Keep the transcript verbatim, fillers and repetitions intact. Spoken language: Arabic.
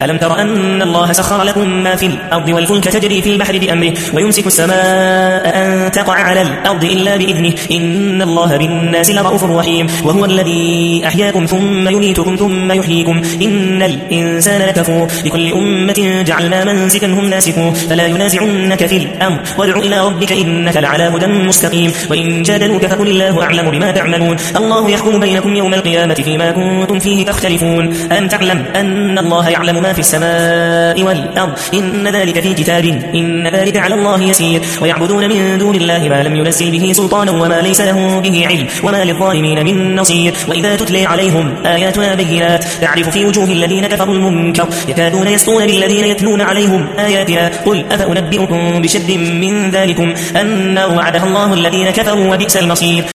ألم تر أن الله سخر لكم ما في الأرض والفلك تجري في البحر بأمره ويمسك السماء أن تقع على الأرض إلا بإذنه إن الله بالناس لرؤوف رحيم وهو الذي أحياكم ثم يميتكم ثم يحييكم إن الإنسان لكفور لكل أمة جعلنا منسكا هم ناسكوه فلا ينازعنك في الأمر وادع إلى ربك إنك لعلى هدى مستقيم وإن جادلوك فقل الله أعلم بما تعملون الله يحكم بينكم يوم القيامة فيما كنتم فيه تختلفون ألم تعلم أن الله يعلم ما في السماء والأرض إن ذلك في كتاب إن ذلك على الله يسير ويعبدون من دون الله ما لم ينزل به سلطانا وما ليس له به علم وما للظالمين من نصير وإذا تتلي عليهم آياتنا بينات تعرف في وجوه الذين كفروا المنكر يكادون يسطون بالذين يتلون عليهم آياتنا قل أفأنبئكم بشر من ذلكم النار وعدها الله الذين كفروا وبئس المصير